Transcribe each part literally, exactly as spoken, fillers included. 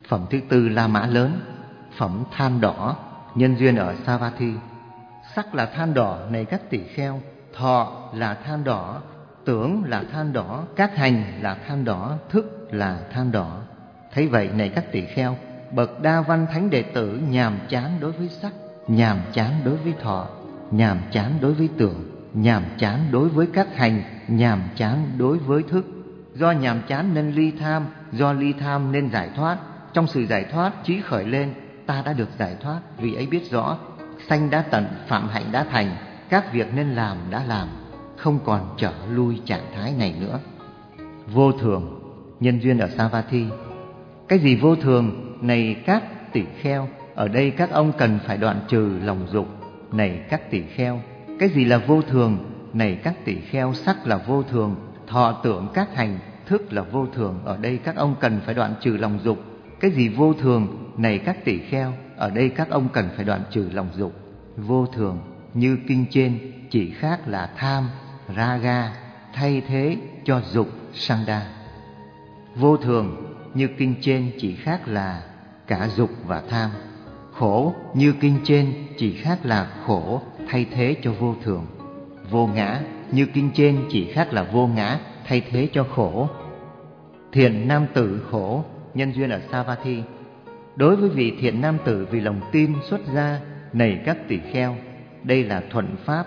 Phẩm thứ tư La Mã lớn. Phẩm than đỏ, nhân duyên ở Savatthi. Sắc là than đỏ này các tỳ kheo, thọ là than đỏ, tưởng là than đỏ, các hành là than đỏ, thức là than đỏ. Thấy vậy này các tỳ kheo, bậc Đa Văn thánh đệ tử nhàm chán đối với sắc, nhàm chán đối với thọ, nhàm chán đối với tưởng, nhàm chán đối với các hành, nhàm chán đối với thức. Do nhàm chán nên ly tham, do ly tham nên giải thoát. Trong sự giải thoát, trí khởi lên, ta đã được giải thoát. Vì ấy biết rõ, sanh đã tận, phạm hạnh đã thành, các việc nên làm đã làm, không còn trở lui trạng thái này nữa. Vô thường, nhân duyên ở Savatthi. Cái gì vô thường? Này các tỳ kheo, ở đây các ông cần phải đoạn trừ lòng dục. Này các tỳ kheo, cái gì là vô thường? Này các tỳ kheo, sắc là vô thường, thọ tưởng các hành, thức là vô thường. Ở đây các ông cần phải đoạn trừ lòng dục. Cái gì vô thường? Này các tỳ kheo, ở đây các ông cần phải đoạn trừ lòng dục. Vô thường như kinh trên chỉ khác là tham, raga, thay thế cho dục, sanda. Vô thường như kinh trên chỉ khác là cả dục và tham. Khổ như kinh trên chỉ khác là khổ, thay thế cho vô thường. Vô ngã như kinh trên chỉ khác là vô ngã, thay thế cho khổ. Thiện nam tử khổ, nhân duyên ở Savatthi. Đối với vị thiện nam tử vì lòng tin xuất gia, này các tỳ kheo, đây là thuận pháp.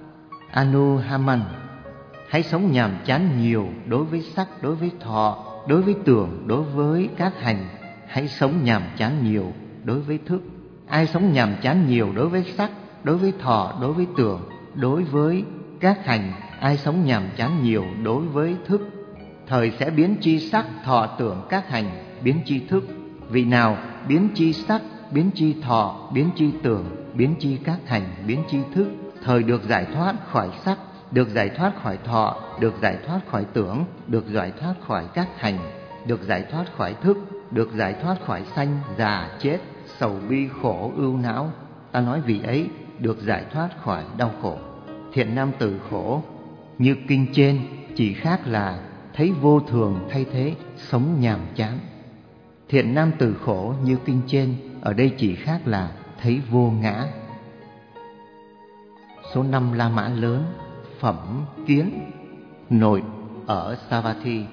Anuhaman, hãy sống nhàm chán nhiều đối với sắc, đối với thọ, đối với tưởng, đối với các hành. Hãy sống nhàm chán nhiều đối với thức. Ai sống nhàm chán nhiều đối với sắc, đối với thọ, đối với tưởng, đối với các hành, ai sống nhàm chán nhiều đối với thức, thời sẽ biến chi sắc, thọ, tưởng, các hành, biến chi thức. Vị nào biến chi sắc, biến chi thọ, biến chi tưởng, biến chi các hành, biến chi thức, thời được giải thoát khỏi sắc, được giải thoát khỏi thọ, được giải thoát khỏi tưởng, được giải thoát khỏi các hành, được giải thoát khỏi thức, được giải thoát khỏi sanh, già, chết, sầu bi, khổ, ưu não. Ta nói vị ấy được giải thoát khỏi đau khổ. Thiện nam tử khổ như kinh trên chỉ khác là thấy vô thường thay thế sống nhàm chán. Thiện nam tử khổ như kinh trên, ở đây chỉ khác là thấy vô ngã. Số năm La Mã lớn. Phẩm kiến, nội ở Savatthi.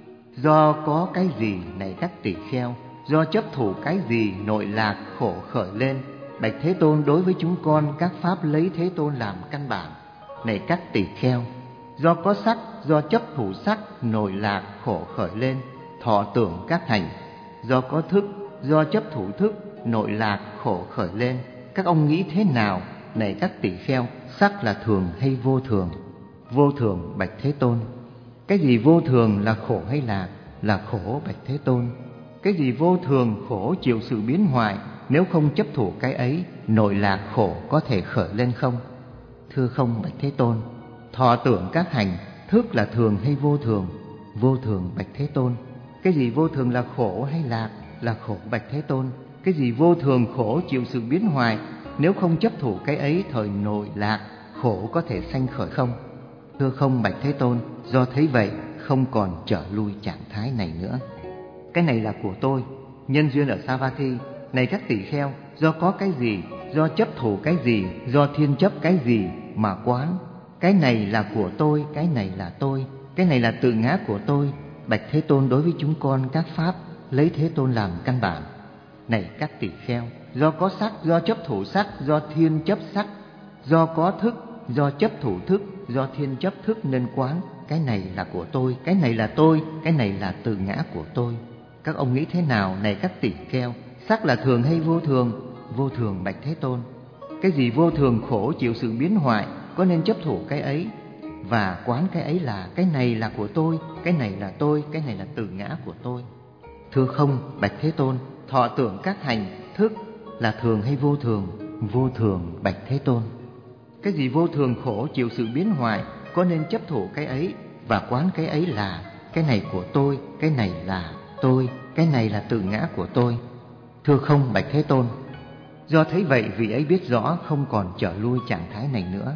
Do có cái gì này các tỳ kheo, do chấp thủ cái gì nội lạc khổ khởi lên. Bạch Thế Tôn, đối với chúng con các pháp lấy Thế Tôn làm căn bản. Này các tỳ kheo, do có sắc, do chấp thủ sắc nội lạc khổ khởi lên, thọ tưởng các hành. Do có thức, do chấp thủ thức nội lạc khổ khởi lên. Các ông nghĩ thế nào? Này các tỳ kheo, sắc là thường hay vô thường? Vô thường, bạch Thế Tôn. Cái gì vô thường, là khổ hay lạc? Là khổ, bạch Thế Tôn. Cái gì vô thường, khổ, chịu sự biến hoại, nếu không chấp thủ cái ấy, nội lạc khổ có thể khởi lên không? Thưa không, bạch Thế Tôn. Thọ tưởng các hành, thức là thường hay vô thường? Vô thường, bạch Thế Tôn. Cái gì vô thường, là khổ hay lạc? Là khổ, bạch Thế Tôn. Cái gì vô thường, khổ, chịu sự biến hoại, nếu không chấp thủ cái ấy, thời nội lạc khổ có thể sanh khởi không? Thưa không, bạch Thế Tôn. Do thấy vậy, không còn trở lui trạng thái này nữa. Cái này là của tôi, nhân duyên ở Savatthi. Này các tỳ kheo, do có cái gì, do chấp thủ cái gì, do thiên chấp cái gì mà quán. Cái này là của tôi, cái này là tôi, cái này là tự ngã của tôi. Bạch Thế Tôn, đối với chúng con các pháp lấy Thế Tôn làm căn bản. Này các tỳ kheo, do có sắc, do chấp thủ sắc, do thiên chấp sắc, do có thức, do chấp thủ thức, do thiên chấp thức nên quán. Cái này là của tôi, cái này là tôi, cái này là tự ngã của tôi. Các ông nghĩ thế nào? Này các tỳ kheo, sắc là thường hay vô thường? Vô thường, bạch Thế Tôn. Cái gì vô thường, khổ, chịu sự biến hoại, có nên chấp thủ cái ấy và quán cái ấy là cái này là của tôi, cái này là tôi, cái này là tự ngã của tôi? Thưa không, bạch Thế Tôn. Thọ tưởng các hành, thức là thường hay vô thường? Vô thường, bạch Thế Tôn. Cái gì vô thường, khổ, chịu sự biến hoại, có nên chấp thủ cái ấy và quán cái ấy là cái này của tôi, cái này là tôi, cái này là tự ngã của tôi? Thưa không, bạch Thế Tôn. Do thấy vậy, vị ấy biết rõ không còn trở lui trạng thái này nữa.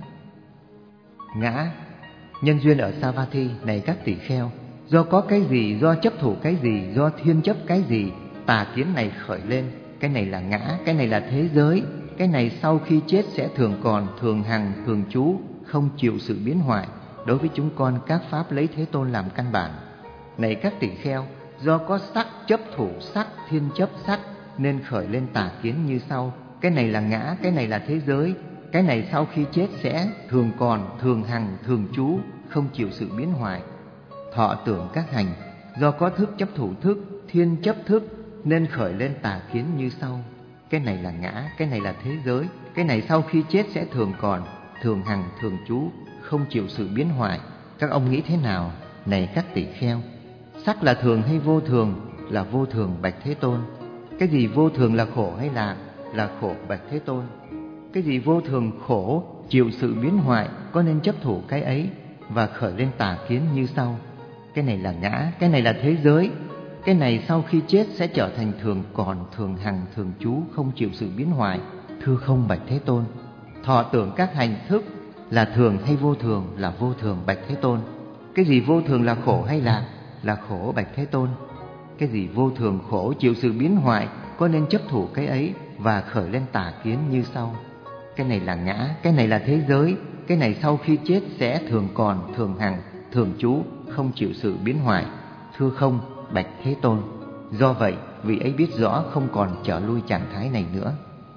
Ngã, nhân duyên ở Savatthi. Này các tỳ kheo, do có cái gì, do chấp thủ cái gì, do thiên chấp cái gì tà kiến này khởi lên. Cái này là ngã, cái này là thế giới. Cái này sau khi chết sẽ thường còn, thường hằng, thường trú, không chịu sự biến hoại. Đối với chúng con, các pháp lấy Thế Tôn làm căn bản. Này các tỳ kheo, do có sắc chấp thủ sắc, thiên chấp sắc, nên khởi lên tà kiến như sau. Cái này là ngã, cái này là thế giới. Cái này sau khi chết sẽ thường còn, thường hằng, thường trú, không chịu sự biến hoại. Thọ tưởng các hành, do có thức chấp thủ thức, thiên chấp thức, nên khởi lên tà kiến như sau. Cái này là ngã, cái này là thế giới. Cái này sau khi chết sẽ thường còn, thường hằng, thường trú, không chịu sự biến hoại. Các ông nghĩ thế nào? Này các tỳ kheo, sắc là thường hay vô thường? Là vô thường, bạch Thế Tôn. Cái gì vô thường là khổ hay lạc? Là khổ, bạch Thế Tôn. Cái gì vô thường khổ, chịu sự biến hoại, có nên chấp thủ cái ấy và khởi lên tà kiến như sau. Cái này là ngã, cái này là thế giới. Cái này sau khi chết sẽ trở thành thường còn, thường hằng, thường trú, không chịu sự biến hoại. Thưa không, bạch Thế Tôn. Thọ tưởng các hành thức là thường hay vô thường? Là vô thường, bạch Thế Tôn. Cái gì vô thường là khổ hay lạc? Là khổ, bạch Thế Tôn. Cái gì vô thường khổ, chịu sự biến hoại, có nên chấp thủ cái ấy và khởi lên tà kiến như sau. Cái này là ngã, cái này là thế giới. Cái này sau khi chết sẽ thường còn, thường hằng, thường trú, không chịu sự biến hoại. Thưa không, bạch Thế Tôn. Do vậy, vị ấy biết rõ không còn trở lui trạng thái này nữa.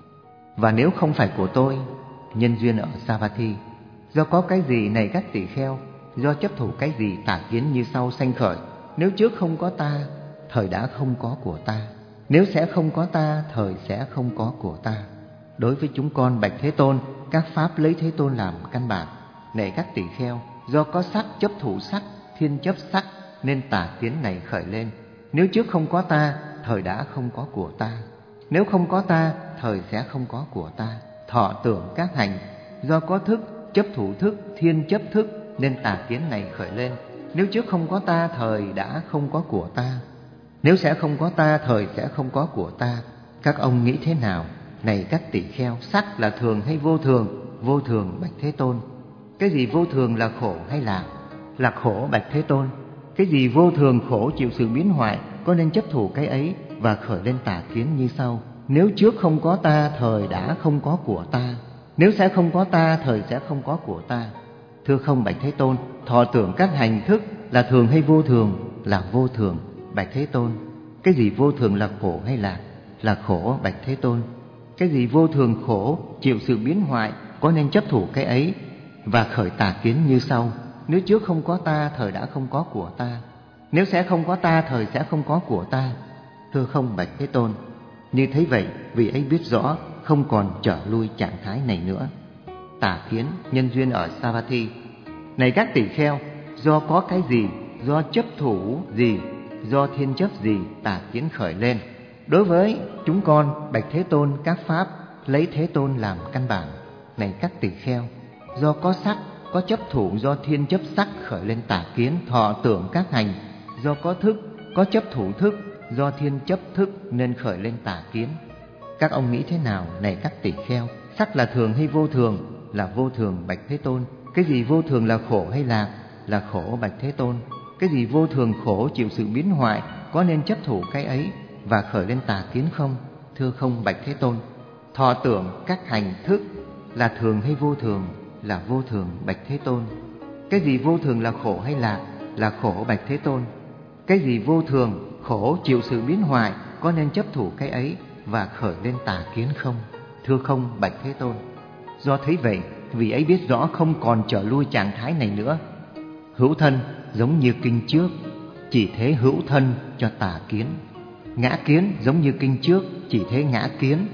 Và nếu không phải của tôi, nhân duyên ở Savatthi, do có cái gì này các tỳ kheo, do chấp thủ cái gì tà kiến như sau sanh khởi. Nếu trước không có ta, thời đã không có của ta. Nếu sẽ không có ta, thời sẽ không có của ta. Đối với chúng con, bạch Thế Tôn, các pháp lấy Thế Tôn làm căn bản. Này các tỳ kheo, do có sắc chấp thủ sắc, thiên chấp sắc, nên tà kiến này khởi lên. Nếu trước không có ta, thời đã không có của ta. Nếu không có ta, thời sẽ không có của ta. Thọ tưởng các hành, do có thức chấp thủ thức, thiên chấp thức, nên tà kiến này khởi lên. Nếu trước không có ta, thời đã không có của ta. Nếu sẽ không có ta, thời sẽ không có của ta. Các ông nghĩ thế nào? Này các tỳ kheo, sắc là thường hay vô thường? Vô thường, bạch Thế Tôn. Cái gì vô thường là khổ hay lạc? Là khổ, bạch Thế Tôn. Cái gì vô thường khổ, chịu sự biến hoại, có nên chấp thủ cái ấy và khởi lên tà kiến như sau. Nếu trước không có ta, thời đã không có của ta. Nếu sẽ không có ta, thời sẽ không có của ta. Thưa không, bạch Thế Tôn. Thọ tưởng các hành thức là thường hay vô thường? Là vô thường, bạch Thế Tôn. Cái gì vô thường là khổ hay lạc? Là khổ, bạch Thế Tôn. Cái gì vô thường khổ, chịu sự biến hoại, có nên chấp thủ cái ấy và khởi tà kiến như sau. Nếu trước không có ta, thời đã không có của ta. Nếu sẽ không có ta, thời sẽ không có của ta. Thưa không, bạch Thế Tôn. Như thế vậy, vị ấy biết rõ không còn trở lui trạng thái này nữa. Tà kiến, nhân duyên ở Savatthi. Này các tỳ kheo, do có cái gì, do chấp thủ gì, do thiên chấp gì, tà kiến khởi lên. Đối với chúng con, bạch Thế Tôn, các pháp lấy Thế Tôn làm căn bản. Này các tỳ kheo, do có sắc, có chấp thủ, do thiên chấp sắc khởi lên tà kiến. Thọ tưởng các hành, do có thức, có chấp thủ thức, do thiên chấp thức nên khởi lên tà kiến. Các ông nghĩ thế nào? Này các tỳ kheo, sắc là thường hay vô thường? Là vô thường, bạch Thế Tôn. Cái gì vô thường là khổ hay lạc? Là khổ, bạch Thế Tôn. Cái gì vô thường khổ, chịu sự biến hoại, có nên chấp thủ cái ấy và khởi lên tà kiến không? Thưa không, bạch Thế Tôn. Thọ tưởng các hành thức là thường hay vô thường? Là vô thường, bạch Thế Tôn. Cái gì vô thường là khổ hay lạc? Là khổ, bạch Thế Tôn. Cái gì vô thường khổ, chịu sự biến hoại, có nên chấp thủ cái ấy và khởi lên tà kiến không? Thưa không, bạch Thế Tôn. Do thấy vậy, vị ấy biết rõ không còn trở lui trạng thái này nữa. Hữu thân giống như kinh trước, chỉ thế hữu thân cho tà kiến. Ngã kiến giống như kinh trước, chỉ thế ngã kiến,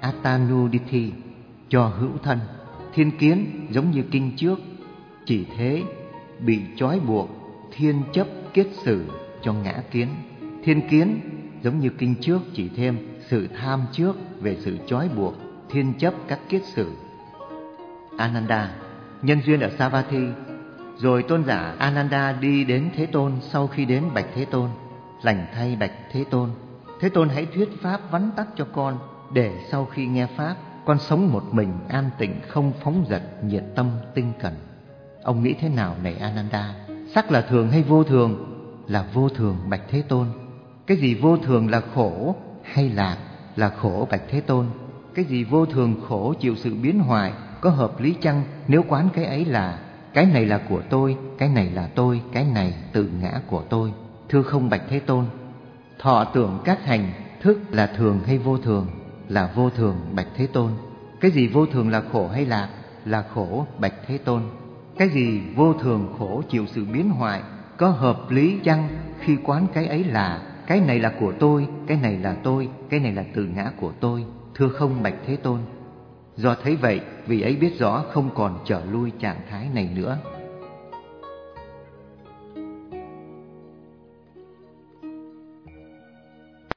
Atanuditi, cho hữu thân. Thiên kiến giống như kinh trước, chỉ thế bị trói buộc, thiên chấp kết xử, cho ngã kiến. Thiên kiến giống như kinh trước, chỉ thêm sự tham trước về sự trói buộc, thiên chấp các kết xử. Ananda, nhân duyên ở Savatthi. Rồi tôn giả Ananda đi đến Thế Tôn. Sau khi đến bạch Thế Tôn, lành thay bạch Thế Tôn, Thế Tôn hãy thuyết pháp vắn tắt cho con, để sau khi nghe pháp, con sống một mình an tịnh, không phóng dật, nhiệt tâm tinh cần. Ông nghĩ thế nào này Ananda? Sắc là thường hay vô thường? Là vô thường, bạch Thế Tôn. Cái gì vô thường là khổ hay lạc? Là khổ bạch Thế Tôn. Cái gì vô thường khổ chịu sự biến hoại, có hợp lý chăng nếu quán cái ấy là cái này là của tôi, cái này là tôi, cái này tự ngã của tôi? Thưa không bạch Thế Tôn. Thọ tưởng các hành thức là thường hay vô thường? Là vô thường bạch Thế Tôn. Cái gì vô thường là khổ hay lạc? Là khổ bạch Thế Tôn. Cái gì vô thường khổ chịu sự biến hoại, có hợp lý chăng khi quán cái ấy là cái này là của tôi, cái này là tôi, cái này là tự ngã của tôi? Thưa không bạch Thế Tôn. Do thấy vậy, vị ấy biết rõ không còn trở lui trạng thái này nữa.